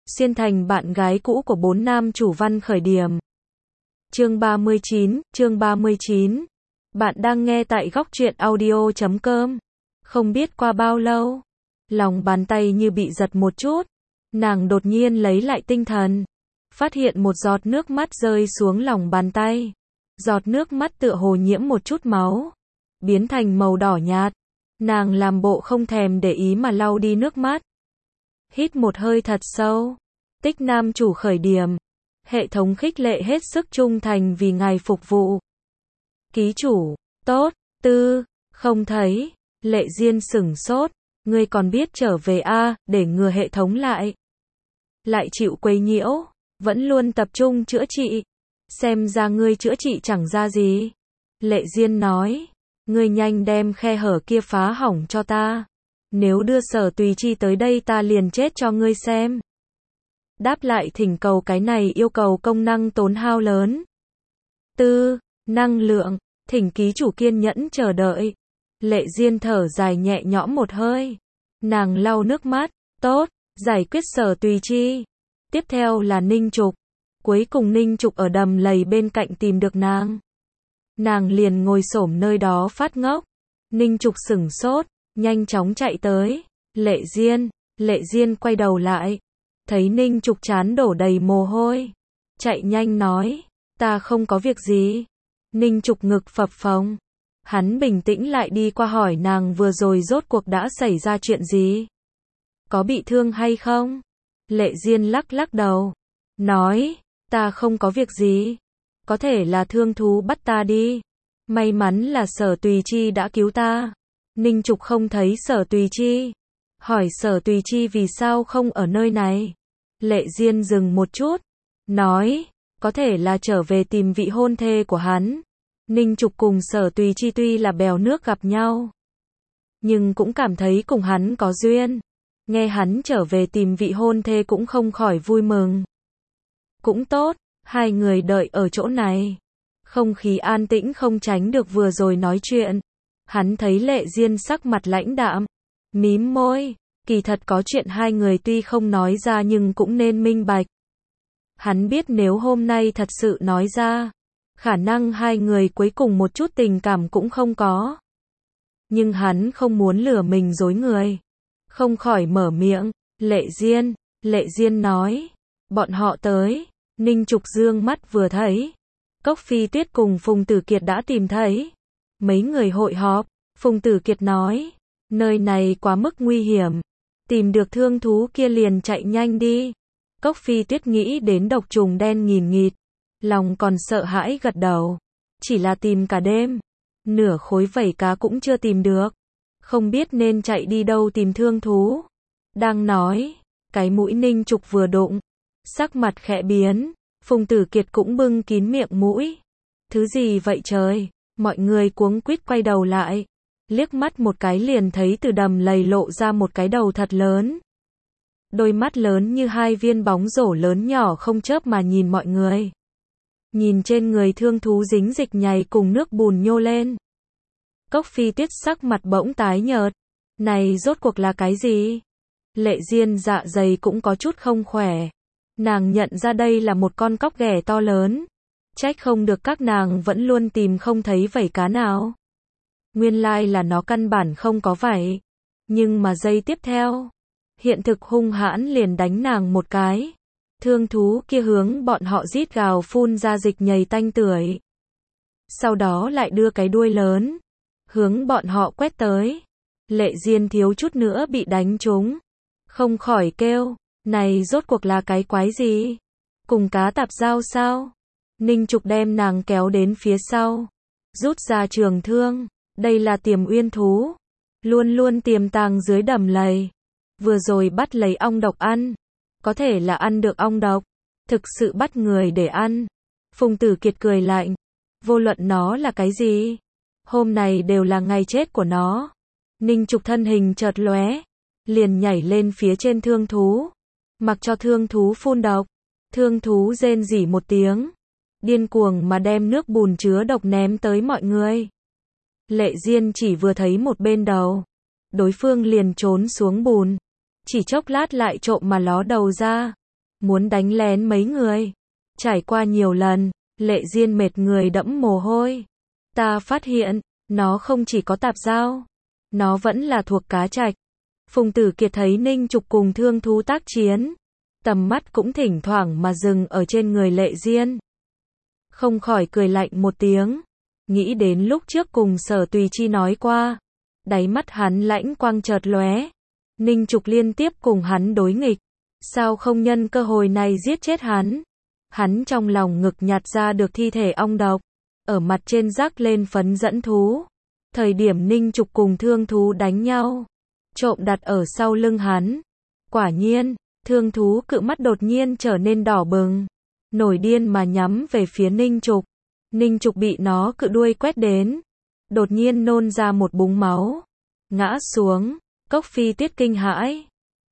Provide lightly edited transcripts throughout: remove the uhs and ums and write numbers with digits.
xuyên thành bạn gái cũ của 4 nam chủ văn khởi điểm. Chương 39. Bạn đang nghe tại góc truyện audio.com. Không biết qua bao lâu, lòng bàn tay như bị giật một chút, nàng đột nhiên lấy lại tinh thần, phát hiện một giọt nước mắt rơi xuống lòng bàn tay. Giọt nước mắt tựa hồ nhiễm một chút máu, biến thành màu đỏ nhạt. Nàng làm bộ không thèm để ý mà lau đi nước mắt. Hít một hơi thật sâu. Tích nam chủ khởi điểm. Hệ thống khích lệ hết sức trung thành vì ngài phục vụ. Ký chủ, tốt, không thấy. Lệ Diên sửng sốt. Ngươi còn biết trở về a, để ngừa hệ thống lại chịu quấy nhiễu, vẫn luôn tập trung chữa trị. Xem ra ngươi chữa trị chẳng ra gì. Lệ Diên nói, ngươi nhanh đem khe hở kia phá hỏng cho ta. Nếu đưa Sở Tùy Chi tới đây ta liền chết cho ngươi xem. Đáp lại thỉnh cầu cái này yêu cầu công năng tốn hao lớn. Năng lượng, thỉnh ký chủ kiên nhẫn chờ đợi. Lệ Diên thở dài nhẹ nhõm một hơi. Nàng lau nước mắt, tốt, giải quyết Sở Tùy Chi. Tiếp theo là Ninh Trục. Cuối cùng Ninh Trục ở đầm lầy bên cạnh tìm được nàng. Nàng liền ngồi xổm nơi đó phát ngốc. Ninh Trục sửng sốt, nhanh chóng chạy tới. Lệ Diên quay đầu lại. Thấy Ninh Trục trán đổ đầy mồ hôi. Chạy nhanh nói, ta không có việc gì. Ninh Trục ngực phập phồng. Hắn bình tĩnh lại đi qua hỏi nàng vừa rồi rốt cuộc đã xảy ra chuyện gì. Có bị thương hay không? Lệ Diên lắc đầu. Nói, ta không có việc gì. Có thể là thương thú bắt ta đi. May mắn là Sở Tùy Chi đã cứu ta. Ninh Trục không thấy Sở Tùy Chi. Hỏi Sở Tùy Chi vì sao không ở nơi này. Lệ Diên dừng một chút. Nói, có thể là trở về tìm vị hôn thê của hắn. Ninh Trục cùng Sở Tùy Chi tuy là bèo nước gặp nhau, nhưng cũng cảm thấy cùng hắn có duyên. Nghe hắn trở về tìm vị hôn thê cũng không khỏi vui mừng. Cũng tốt, hai người đợi ở chỗ này. Không khí an tĩnh không tránh được vừa rồi nói chuyện. Hắn thấy Lệ Diên sắc mặt lãnh đạm, mím môi, kỳ thật có chuyện hai người tuy không nói ra nhưng cũng nên minh bạch. Hắn biết nếu hôm nay thật sự nói ra, khả năng hai người cuối cùng một chút tình cảm cũng không có. Nhưng hắn không muốn lừa mình dối người. Không khỏi mở miệng, Lệ Diên nói, bọn họ tới. Ninh Trục dương mắt vừa thấy, Cốc Phi Tuyết cùng Phùng Tử Kiệt đã tìm thấy. Mấy người hội họp. Phùng Tử Kiệt nói, nơi này quá mức nguy hiểm. Tìm được thương thú kia liền chạy nhanh đi. Cốc Phi Tuyết nghĩ đến độc trùng đen nghìn nghịt, lòng còn sợ hãi gật đầu. Chỉ là tìm cả đêm, nửa khối vảy cá cũng chưa tìm được. Không biết nên chạy đi đâu tìm thương thú. Đang nói, cái mũi Ninh Trục vừa đụng, sắc mặt khẽ biến. Phùng Tử Kiệt cũng bưng kín miệng mũi. Thứ gì vậy trời? Mọi người cuống quýt quay đầu lại. Liếc mắt một cái liền thấy từ đầm lầy lộ ra một cái đầu thật lớn. Đôi mắt lớn như hai viên bóng rổ lớn nhỏ không chớp mà nhìn mọi người. Nhìn trên người thương thú dính dịch nhầy cùng nước bùn nhô lên. Cốc Phi Tuyết sắc mặt bỗng tái nhợt. Này rốt cuộc là cái gì? Lệ Diên dạ dày cũng có chút không khỏe. Nàng nhận ra đây là một con cóc ghẻ to lớn. Trách không được các nàng vẫn luôn tìm không thấy vảy cá nào. Nguyên lai là nó căn bản không có vảy. Nhưng mà giây tiếp theo, hiện thực hung hãn liền đánh nàng một cái. Thương thú kia hướng bọn họ rít gào phun ra dịch nhầy tanh tưởi. Sau đó lại đưa cái đuôi lớn, hướng bọn họ quét tới. Lệ Diên thiếu chút nữa bị đánh trúng. Không khỏi kêu, này rốt cuộc là cái quái gì? Cùng cá tạp dao sao? Ninh Trục đem nàng kéo đến phía sau, rút ra trường thương. Đây là Tiềm Uyên thú, luôn luôn tiềm tàng dưới đầm lầy. Vừa rồi bắt lấy ong độc ăn, có thể là ăn được ong độc, thực sự bắt người để ăn. Phùng Tử Kiệt cười lạnh, vô luận nó là cái gì, hôm nay đều là ngày chết của nó. Ninh Trục thân hình chợt lóe, liền nhảy lên phía trên thương thú, mặc cho thương thú phun độc. Thương thú rên rỉ một tiếng, điên cuồng mà đem nước bùn chứa độc ném tới mọi người. Lệ Diên chỉ vừa thấy một bên đầu, đối phương liền trốn xuống bùn, chỉ chốc lát lại trộm mà ló đầu ra. muốn đánh lén mấy người. Trải qua nhiều lần, Lệ Diên mệt người đẫm mồ hôi. Ta phát hiện, nó không chỉ có tạp giao, nó vẫn là thuộc cá trạch. Phùng Tử Kiệt thấy Ninh Trục cùng thương thú tác chiến, tầm mắt cũng thỉnh thoảng mà dừng ở trên người Lệ Diên. Không khỏi cười lạnh một tiếng, nghĩ đến lúc trước cùng Sở Tùy Chi nói qua, đáy mắt hắn lãnh quang chợt lóe. Ninh Trục liên tiếp cùng hắn đối nghịch, sao không nhân cơ hội này giết chết hắn? Hắn trong lòng ngực nhặt ra được thi thể ong độc, ở mặt trên rắc lên phấn dẫn thú. Thời điểm Ninh Trục cùng thương thú đánh nhau, trộm đặt ở sau lưng hắn. Quả nhiên, thương thú cự mắt đột nhiên trở nên đỏ bừng, nổi điên mà nhắm về phía Ninh Trục. Ninh Trục bị nó cự đuôi quét đến, đột nhiên nôn ra một búng máu, ngã xuống. Cốc Phi Tiết kinh hãi.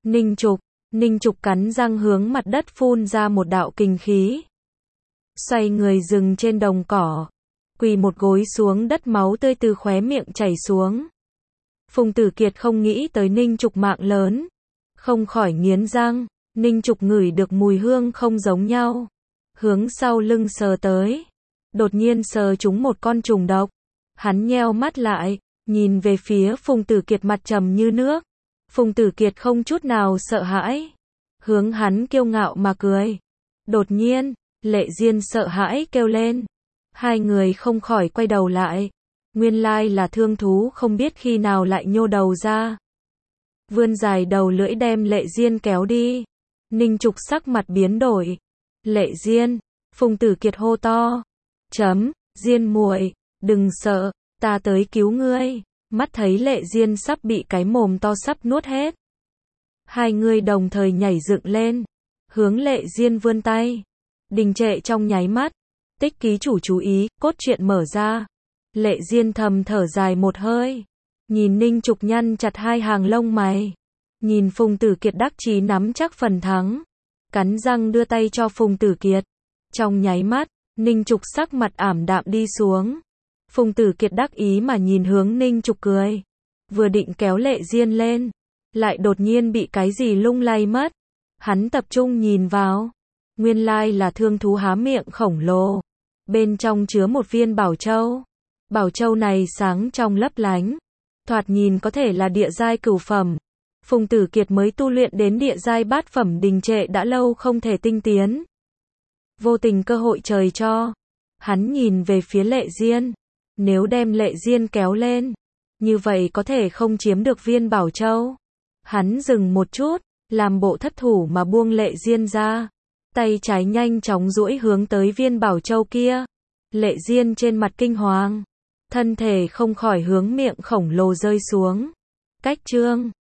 Ninh Trục cắn răng hướng mặt đất phun ra một đạo kình khí. Xoay người dừng trên đồng cỏ, quỳ một gối xuống đất, máu tươi từ khóe miệng chảy xuống. Phùng Tử Kiệt không nghĩ tới Ninh Trục mạng lớn, không khỏi nghiến răng. Ninh Trục ngửi được mùi hương không giống nhau, hướng sau lưng sờ tới, đột nhiên sờ trúng một con trùng độc. Hắn nheo mắt lại, nhìn về phía Phùng Tử Kiệt, mặt trầm như nước. Phùng Tử Kiệt không chút nào sợ hãi, hướng hắn kiêu ngạo mà cười. Đột nhiên, Lệ Diên sợ hãi kêu lên. Hai người không khỏi quay đầu lại. Nguyên lai là thương thú không biết khi nào lại nhô đầu ra, vươn dài đầu lưỡi đem Lệ Diên kéo đi. Ninh Trục sắc mặt biến đổi. Lệ Diên, Phùng Tử Kiệt hô to. Diên muội, đừng sợ, ta tới cứu ngươi. Mắt thấy Lệ Diên sắp bị cái mồm to sắp nuốt hết. Hai người đồng thời nhảy dựng lên, hướng Lệ Diên vươn tay. Đình trệ trong nháy mắt. Tích ký chủ chú ý, cốt truyện mở ra. Lệ Diên thầm thở dài một hơi, nhìn Ninh Trục nhăn chặt hai hàng lông mày, nhìn Phùng Tử Kiệt đắc chí nắm chắc phần thắng, cắn răng đưa tay cho Phùng Tử Kiệt. Trong nháy mắt, Ninh Trục sắc mặt ảm đạm đi xuống. Phùng Tử Kiệt đắc ý mà nhìn hướng Ninh Trục cười, vừa định kéo Lệ Diên lên, lại đột nhiên bị cái gì lung lay mất. Hắn tập trung nhìn vào, nguyên lai là thương thú há miệng khổng lồ, bên trong chứa một viên bảo châu. Bảo châu này sáng trong lấp lánh, thoạt nhìn có thể là địa giai cửu phẩm. Phùng Tử Kiệt mới tu luyện đến địa giai bát phẩm, đình trệ đã lâu không thể tinh tiến. Vô tình cơ hội trời cho, hắn nhìn về phía Lệ Diên. Nếu đem Lệ Diên kéo lên, như vậy có thể không chiếm được viên bảo châu. Hắn dừng một chút, làm bộ thất thủ mà buông Lệ Diên ra. Tay trái nhanh chóng duỗi hướng tới viên bảo châu kia. Lệ Diên trên mặt kinh hoàng, thân thể không khỏi hướng miệng khổng lồ rơi xuống. Cách chương